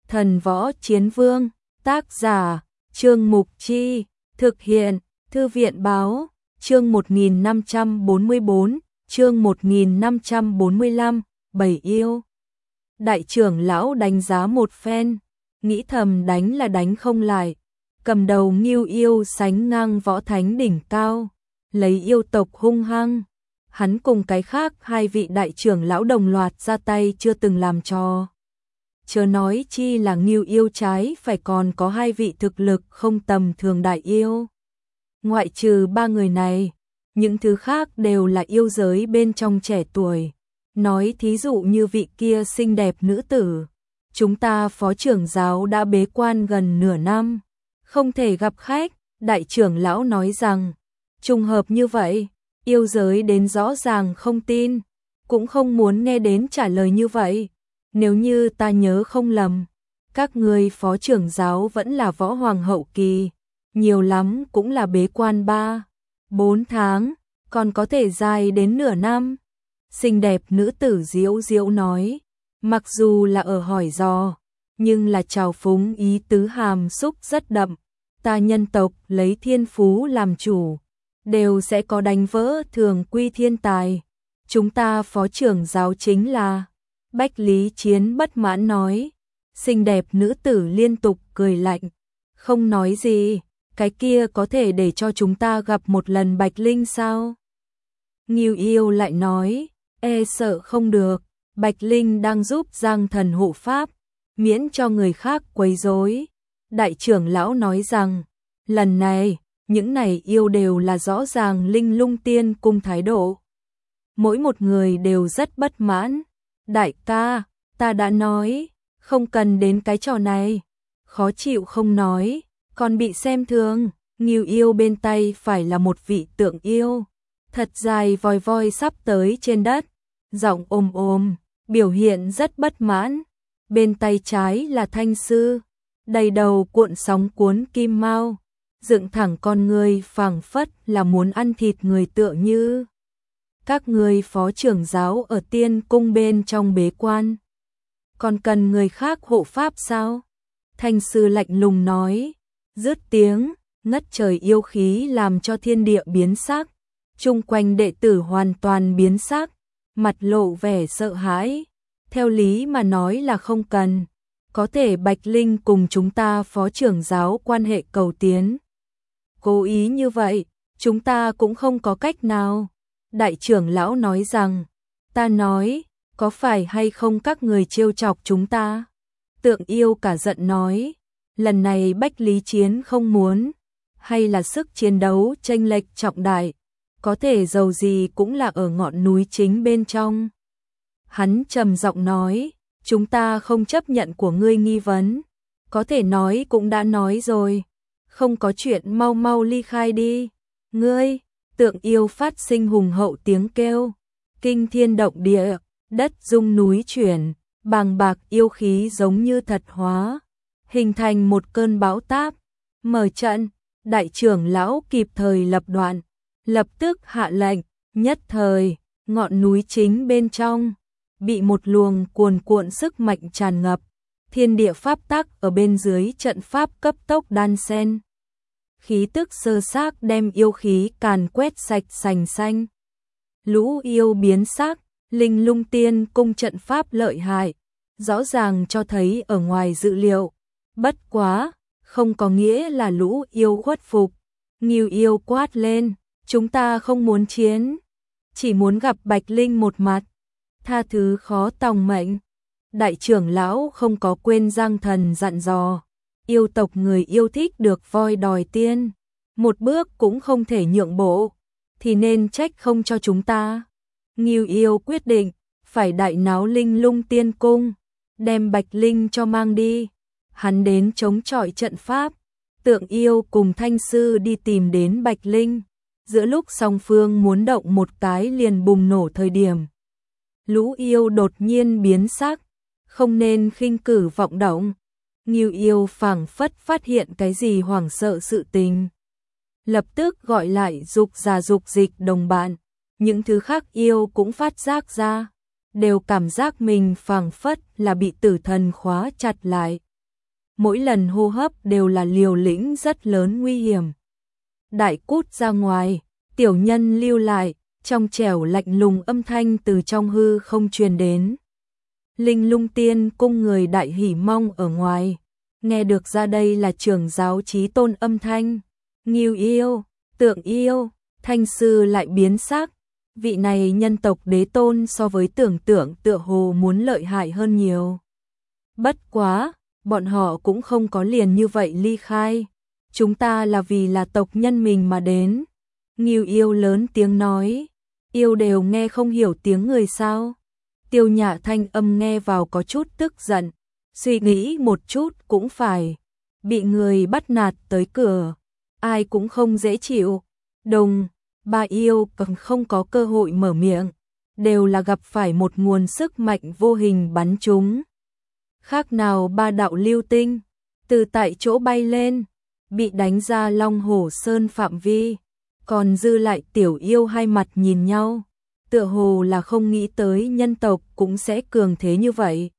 Thần võ chiến vương, tác giả, Trương Mục Chi, thực hiện, Thư viện báo, chương 1544, chương 1545, Bảy yêu. Đại trưởng lão đánh giá một phen, nghĩ thầm đánh là đánh không lại, cầm đầu Ngưu yêu sánh ngang võ thánh đỉnh cao, lấy yêu tộc hung hăng. Hắn cùng cái khác hai vị đại trưởng lão đồng loạt ra tay chưa từng làm cho. Chớ nói chi là Ngưu yêu trái phải còn có hai vị thực lực không tầm thường đại yêu. Ngoại trừ ba người này, những thứ khác đều là yêu giới bên trong trẻ tuổi. Nói thí dụ như vị kia xinh đẹp nữ tử, chúng ta phó trưởng giáo đã bế quan gần nửa năm, không thể gặp khách. Đại trưởng lão nói rằng, trùng hợp như vậy, yêu giới đến rõ ràng không tin, cũng không muốn nghe đến trả lời như vậy. Nếu như ta nhớ không lầm, các ngươi phó trưởng giáo vẫn là võ hoàng hậu kỳ, nhiều lắm cũng là bế quan 3-4 tháng, còn có thể dài đến nửa năm. Xinh đẹp nữ tử diễu diễu nói, mặc dù là ở hỏi dò, nhưng là trào phúng ý tứ hàm xúc rất đậm. Ta nhân tộc lấy thiên phú làm chủ, đều sẽ có đánh vỡ thường quy thiên tài. Chúng ta phó trưởng giáo chính là... Bách Lý Chiến bất mãn nói. Xinh đẹp nữ tử liên tục cười lạnh, không nói gì. Cái kia có thể để cho chúng ta gặp một lần Bạch Linh sao? Ngưu yêu lại nói, e sợ không được. Bạch Linh đang giúp Giang Thần hộ pháp, miễn cho người khác quấy rối. Đại trưởng lão nói rằng, lần này, những này yêu đều là rõ ràng Linh Lung Tiên cung thái độ. Mỗi một người đều rất bất mãn. Đại ca, ta đã nói, không cần đến cái trò này. Khó chịu không nói, còn bị xem thường. Ngưu yêu bên tay phải là một vị tượng yêu, thật dài vòi voi sắp tới trên đất, giọng ôm ôm, biểu hiện rất bất mãn. Bên tay trái là thanh sư, đầy đầu cuộn sóng cuốn kim mao, dựng thẳng con người phảng phất là muốn ăn thịt người tựa như. Các người phó trưởng giáo ở tiên cung bên trong bế quan, còn cần người khác hộ pháp sao? Thanh sư lạnh lùng nói, dứt tiếng, ngất trời yêu khí làm cho thiên địa biến sắc, chung quanh đệ tử hoàn toàn biến sắc, mặt lộ vẻ sợ hãi. Theo lý mà nói là không cần, có thể Bạch Linh cùng chúng ta phó trưởng giáo quan hệ cầu tiến. Cố ý như vậy, chúng ta cũng không có cách nào. Đại trưởng lão nói rằng, ta nói, có phải hay không các người trêu chọc chúng ta? Tượng yêu cả giận nói, lần này Bách Lý Chiến không muốn, hay là sức chiến đấu chênh lệch trọng đại, có thể dầu gì cũng là ở ngọn núi chính bên trong. Hắn trầm giọng nói, chúng ta không chấp nhận của ngươi nghi vấn, có thể nói cũng đã nói rồi, không có chuyện mau mau ly khai đi. Ngươi, tượng yêu phát sinh hùng hậu tiếng kêu, kinh thiên động địa, đất rung núi chuyển, bàng bạc yêu khí giống như thật hóa, hình thành một cơn bão táp. Mở trận, đại trưởng lão kịp thời lập đoạn, lập tức hạ lệnh, nhất thời, ngọn núi chính bên trong bị một luồng cuồn cuộn sức mạnh tràn ngập, thiên địa pháp tắc ở bên dưới trận pháp cấp tốc đan xen. Khí tức sơ xác đem yêu khí càn quét sạch sành xanh. Lũ yêu biến sắc, Linh Lung Tiên cung trận pháp lợi hại, rõ ràng cho thấy ở ngoài dự liệu. Bất quá, không có nghĩa là lũ yêu khuất phục. Ngưu yêu quát lên, chúng ta không muốn chiến, chỉ muốn gặp Bạch Linh một mặt. Tha thứ khó tòng mệnh. Đại trưởng lão không có quên Giang Thần dặn dò, yêu tộc người yêu thích được voi đòi tiên, một bước cũng không thể nhượng bộ, thì nên trách không cho chúng ta. Ngưu yêu quyết định, phải đại náo Linh Lung Tiên cung, đem Bạch Linh cho mang đi. Hắn đến chống chọi trận pháp, tượng yêu cùng thanh sư đi tìm đến Bạch Linh. Giữa lúc song phương muốn động một cái liền bùng nổ thời điểm, lũ yêu đột nhiên biến sắc, không nên khinh cử vọng động. Ngưu yêu phảng phất phát hiện cái gì hoảng sợ sự tình, lập tức gọi lại dục giả dục dịch đồng bạn. Những thứ khác yêu cũng phát giác ra, đều cảm giác mình phảng phất là bị tử thần khóa chặt lại, mỗi lần hô hấp đều là liều lĩnh rất lớn nguy hiểm. Đại cút ra ngoài, tiểu nhân lưu lại, trong trẻo lạnh lùng âm thanh từ trong hư không truyền đến. Linh Lung Tiên cung người đại hỉ mong ở ngoài, nghe được ra đây là trưởng giáo Chí Tôn âm thanh. Ngưu yêu, Tượng yêu, Thanh sư lại biến sắc, vị này nhân tộc đế tôn so với tưởng tượng tựa hồ muốn lợi hại hơn nhiều. Bất quá, bọn họ cũng không có liền như vậy ly khai. Chúng ta là vì là tộc nhân mình mà đến. Ngưu yêu lớn tiếng nói, yêu đều nghe không hiểu tiếng người sao. Tiêu Nhã thanh âm nghe vào có chút tức giận, suy nghĩ một chút cũng phải. Bị người bắt nạt tới cửa, ai cũng không dễ chịu. Đồng, ba yêu còn không có cơ hội mở miệng, đều là gặp phải một nguồn sức mạnh vô hình bắn chúng. Khác nào ba đạo lưu tinh, từ tại chỗ bay lên, bị đánh ra Long Hổ Sơn phạm vi, còn dư lại tiểu yêu hai mặt nhìn nhau, tựa hồ là không nghĩ tới nhân tộc cũng sẽ cường thế như vậy.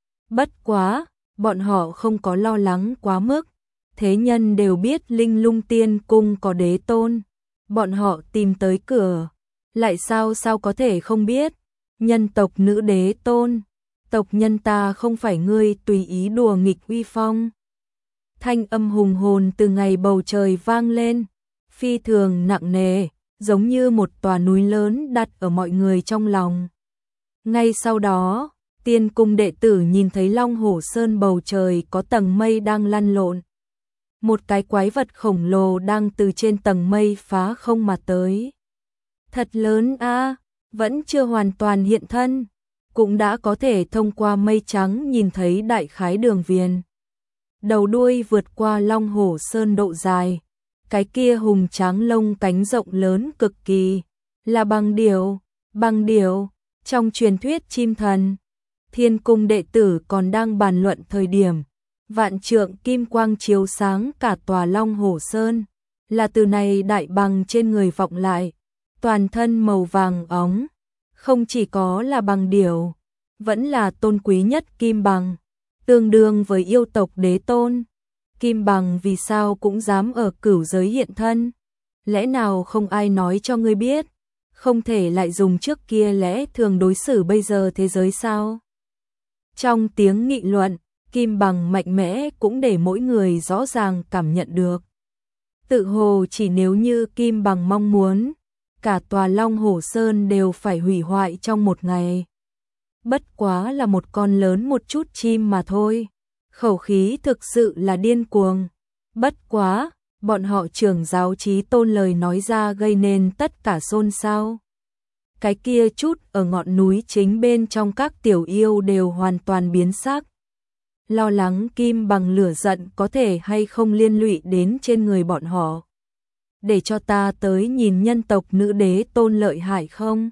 Bất quá, bọn họ không có lo lắng quá mức, thế nhân đều biết Linh Lung Tiên cung có đế tôn, bọn họ tìm tới cửa, lại sao có thể không biết, nhân tộc nữ đế tôn, tộc nhân ta không phải ngươi tùy ý đùa nghịch uy phong. Thanh âm hùng hồn từ ngày bầu trời vang lên, phi thường nặng nề, giống như một tòa núi lớn đặt ở mọi người trong lòng. Ngay sau đó, tiên cung đệ tử nhìn thấy Long Hổ Sơn bầu trời có tầng mây đang lăn lộn. Một cái quái vật khổng lồ đang từ trên tầng mây phá không mà tới. Thật lớn a, vẫn chưa hoàn toàn hiện thân, cũng đã có thể thông qua mây trắng nhìn thấy đại khái đường viền. Đầu đuôi vượt qua Long Hổ Sơn độ dài, cái kia hùng tráng lông cánh rộng lớn cực kỳ, là băng điểu, trong truyền thuyết chim thần. Thiên cung đệ tử còn đang bàn luận thời điểm, vạn trượng kim quang chiếu sáng cả tòa Long Hổ Sơn, là từ này đại bằng trên người vọng lại, toàn thân màu vàng óng, không chỉ có là bằng điểu, vẫn là tôn quý nhất kim bằng, tương đương với yêu tộc đế tôn. Kim bằng vì sao cũng dám ở cửu giới hiện thân? Lẽ nào không ai nói cho ngươi biết? Không thể lại dùng trước kia lẽ thường đối xử bây giờ thế giới sao? Trong tiếng nghị luận, kim bằng mạnh mẽ cũng để mỗi người rõ ràng cảm nhận được. Tự hồ chỉ nếu như kim bằng mong muốn, cả tòa Long Hổ Sơn đều phải hủy hoại trong một ngày. Bất quá là một con lớn một chút chim mà thôi. Khẩu khí thực sự là điên cuồng. Bất quá, bọn họ trưởng giáo Chí Tôn lời nói ra gây nên tất cả xôn xao. Cái kia chút ở ngọn núi chính bên trong các tiểu yêu đều hoàn toàn biến sắc. Lo lắng kim bằng lửa giận có thể hay không liên lụy đến trên người bọn họ. Để cho ta tới nhìn nhân tộc nữ đế tôn lợi hại không?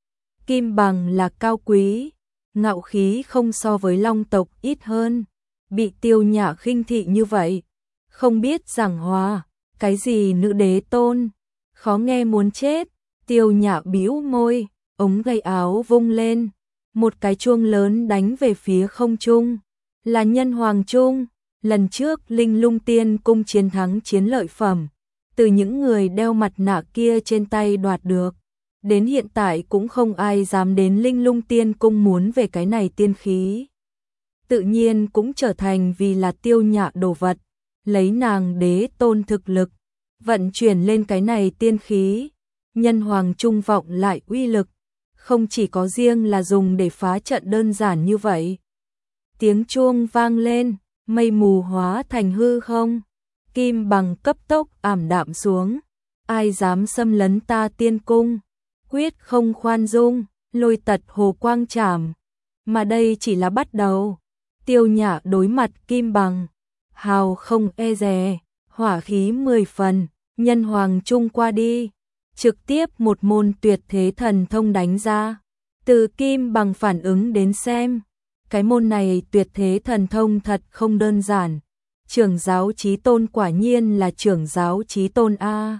Kim bằng là cao quý, ngạo khí không so với long tộc ít hơn. Bị Tiêu Nhã khinh thị như vậy, không biết giảng hòa, cái gì nữ đế tôn, khó nghe muốn chết. Tiêu Nhã bĩu môi, ống tay áo vung lên, một cái chuông lớn đánh về phía không trung, là nhân hoàng chuông. Lần trước Linh Lung Tiên cung chiến thắng chiến lợi phẩm, từ những người đeo mặt nạ kia trên tay đoạt được, đến hiện tại cũng không ai dám đến Linh Lung Tiên cung muốn về cái này tiên khí. Tự nhiên cũng trở thành vì là Tiêu Nhã đồ vật, lấy nàng đế tôn thực lực, vận chuyển lên cái này tiên khí, nhân hoàng trung vọng lại uy lực, không chỉ có riêng là dùng để phá trận đơn giản như vậy. Tiếng chuông vang lên, mây mù hóa thành hư không, kim bằng cấp tốc ảm đạm xuống, ai dám xâm lấn ta tiên cung, quyết không khoan dung, lôi tật hồ quang trảm, mà đây chỉ là bắt đầu. Tiêu Nhã đối mặt kim bằng, hào không e dè, hỏa khí 10 phần, nhân hoàng trung qua đi, trực tiếp một môn tuyệt thế thần thông đánh ra. Từ kim bằng phản ứng đến xem, cái môn này tuyệt thế thần thông thật không đơn giản. Trưởng giáo Chí Tôn quả nhiên là trưởng giáo Chí Tôn a.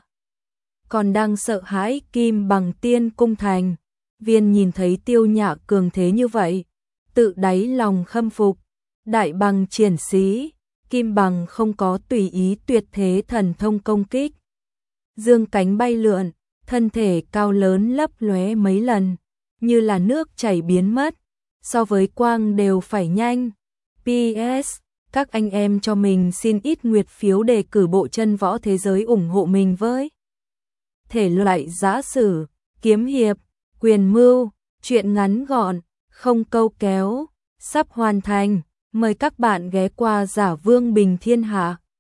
Còn đang sợ hãi kim bằng tiên cung thành, viên nhìn thấy Tiêu Nhã cường thế như vậy, tự đáy lòng khâm phục. Đại bằng triển xí, Kim Bằng không có tùy ý tuyệt thế thần thông công kích. Dương cánh bay lượn, thân thể cao lớn lấp lóe mấy lần, như là nước chảy biến mất, so với quang đều phải nhanh. PS, các anh em cho mình xin ít nguyệt phiếu để cử bộ chân võ thế giới ủng hộ mình với. Thể loại giã sử, kiếm hiệp, quyền mưu, truyện ngắn gọn, không câu kéo, sắp hoàn thành. Mời các bạn ghé qua Giả Vương Bình Thiên Hạ.